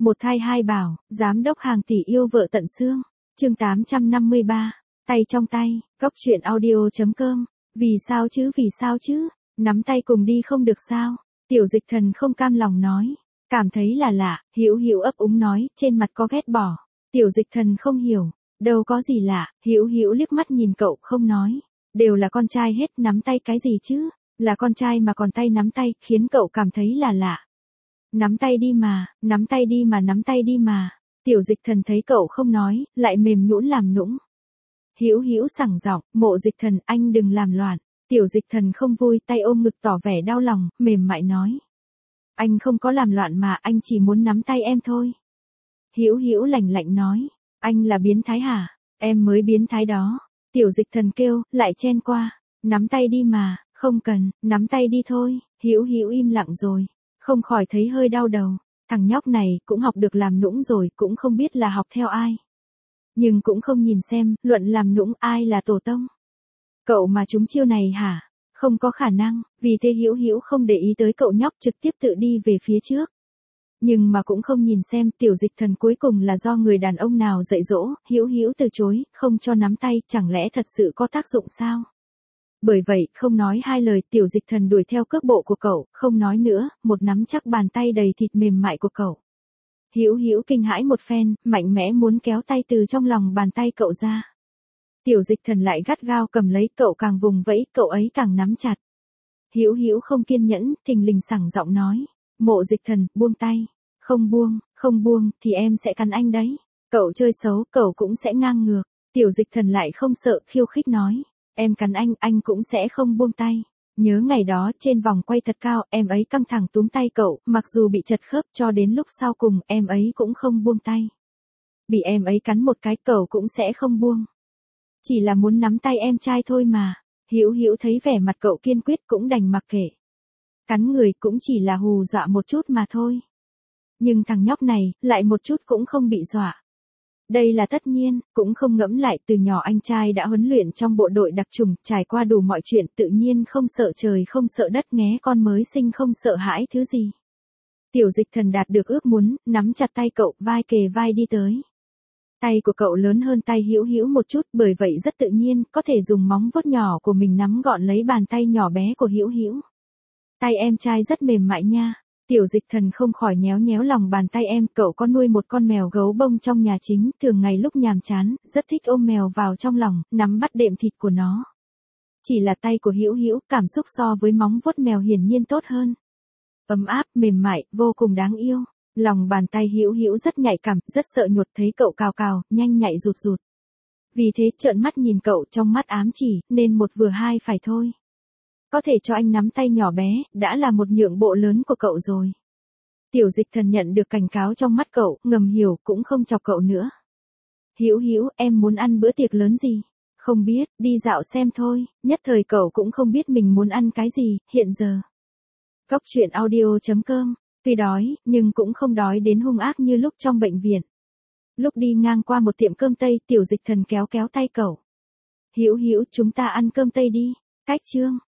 Một thai hai bảo, giám đốc hàng tỷ yêu vợ tận xương. Chương 853, tay trong tay, Cốc truyện audio.com. Vì sao chứ, nắm tay cùng đi không được sao? Tiểu Dịch Thần không cam lòng nói, cảm thấy là lạ, Hữu Hữu ấp úng nói, trên mặt có ghét bỏ. Tiểu Dịch Thần không hiểu, đâu có gì lạ, Hữu Hữu liếc mắt nhìn cậu không nói, đều là con trai hết, nắm tay cái gì chứ? Là con trai mà còn tay nắm tay, khiến cậu cảm thấy là lạ. Nắm tay đi mà, nắm tay đi mà, nắm tay đi mà. Tiểu Dịch Thần thấy cậu không nói, lại mềm nhũn làm nũng. Hữu Hữu sẳng giọng, Mộ Dịch Thần anh đừng làm loạn. Tiểu Dịch Thần không vui, tay ôm ngực tỏ vẻ đau lòng, mềm mại nói. Anh không có làm loạn mà, anh chỉ muốn nắm tay em thôi. Hữu Hữu lạnh lạnh nói, anh là biến thái hả? Em mới biến thái đó. Tiểu Dịch Thần kêu, lại chen qua, nắm tay đi mà, không cần, nắm tay đi thôi. Hữu Hữu im lặng rồi, không khỏi thấy hơi đau đầu. Thằng nhóc này cũng học được làm nũng rồi, cũng không biết là học theo ai. Nhưng cũng không nhìn xem, luận làm nũng ai là tổ tông. Cậu mà trúng chiêu này hả? Không có khả năng, vì thế Hữu Hữu không để ý tới cậu nhóc, trực tiếp tự đi về phía trước. Nhưng mà cũng không nhìn xem Tiểu Dịch Thần cuối cùng là do người đàn ông nào dạy dỗ, Hữu Hữu từ chối, không cho nắm tay, chẳng lẽ thật sự có tác dụng sao? Bởi vậy, không nói hai lời, Tiểu Dịch Thần đuổi theo cước bộ của cậu, không nói nữa, một nắm chắc bàn tay đầy thịt mềm mại của cậu. Hữu Hữu kinh hãi một phen, mạnh mẽ muốn kéo tay từ trong lòng bàn tay cậu ra. Tiểu Dịch Thần lại gắt gao cầm lấy cậu, càng vùng vẫy, cậu ấy càng nắm chặt. Hữu Hữu không kiên nhẫn, thình lình sẳng giọng nói, Mộ Dịch Thần, buông tay. Không buông, thì em sẽ cắn anh đấy. Cậu chơi xấu, cậu cũng sẽ ngang ngược. Tiểu Dịch Thần lại không sợ, khiêu khích nói, em cắn anh cũng sẽ không buông tay. Nhớ ngày đó, trên vòng quay thật cao, em ấy căng thẳng túm tay cậu, mặc dù bị chật khớp cho đến lúc sau cùng, em ấy cũng không buông tay. Bị em ấy cắn một cái, cậu cũng sẽ không buông. Chỉ là muốn nắm tay em trai thôi mà. Hữu Hữu thấy vẻ mặt cậu kiên quyết cũng đành mặc kệ. Cắn người cũng chỉ là hù dọa một chút mà thôi. Nhưng thằng nhóc này, lại một chút cũng không bị dọa. Đây là tất nhiên, cũng không ngẫm lại, từ nhỏ anh trai đã huấn luyện trong bộ đội đặc chủng, trải qua đủ mọi chuyện, tự nhiên không sợ trời không sợ đất, nghé con mới sinh không sợ hãi thứ gì. Tiểu Dịch Thần đạt được ước muốn, nắm chặt tay cậu, vai kề vai đi tới. Tay của cậu lớn hơn tay Hữu Hữu một chút, bởi vậy rất tự nhiên, có thể dùng móng vuốt nhỏ của mình nắm gọn lấy bàn tay nhỏ bé của Hữu Hữu. Tay em trai rất mềm mại nha. Tiểu Dịch Thần không khỏi nhéo nhéo lòng bàn tay em, cậu có nuôi một con mèo gấu bông trong nhà chính, thường ngày lúc nhàm chán, rất thích ôm mèo vào trong lòng, nắm bắt đệm thịt của nó. Chỉ là tay của Hữu Hữu, cảm xúc so với móng vuốt mèo hiển nhiên tốt hơn. Ấm áp, mềm mại, vô cùng đáng yêu. Lòng bàn tay Hữu Hữu rất nhạy cảm, rất sợ nhột, thấy cậu cào cào, nhanh nhạy rụt rụt. Vì thế trợn mắt nhìn cậu, trong mắt ám chỉ, nên một vừa hai phải thôi. Có thể cho anh nắm tay nhỏ bé, đã là một nhượng bộ lớn của cậu rồi. Tiểu Dịch Thần nhận được cảnh cáo trong mắt cậu, ngầm hiểu, cũng không chọc cậu nữa. Hữu Hữu, em muốn ăn bữa tiệc lớn gì? Không biết, đi dạo xem thôi. Nhất thời cậu cũng không biết mình muốn ăn cái gì, hiện giờ. Cốc truyện audio.com. Tuy đói, nhưng cũng không đói đến hung ác như lúc trong bệnh viện. Lúc đi ngang qua một tiệm cơm Tây, Tiểu Dịch Thần kéo tay cậu. Hữu Hữu, chúng ta ăn cơm Tây đi. Cách chương.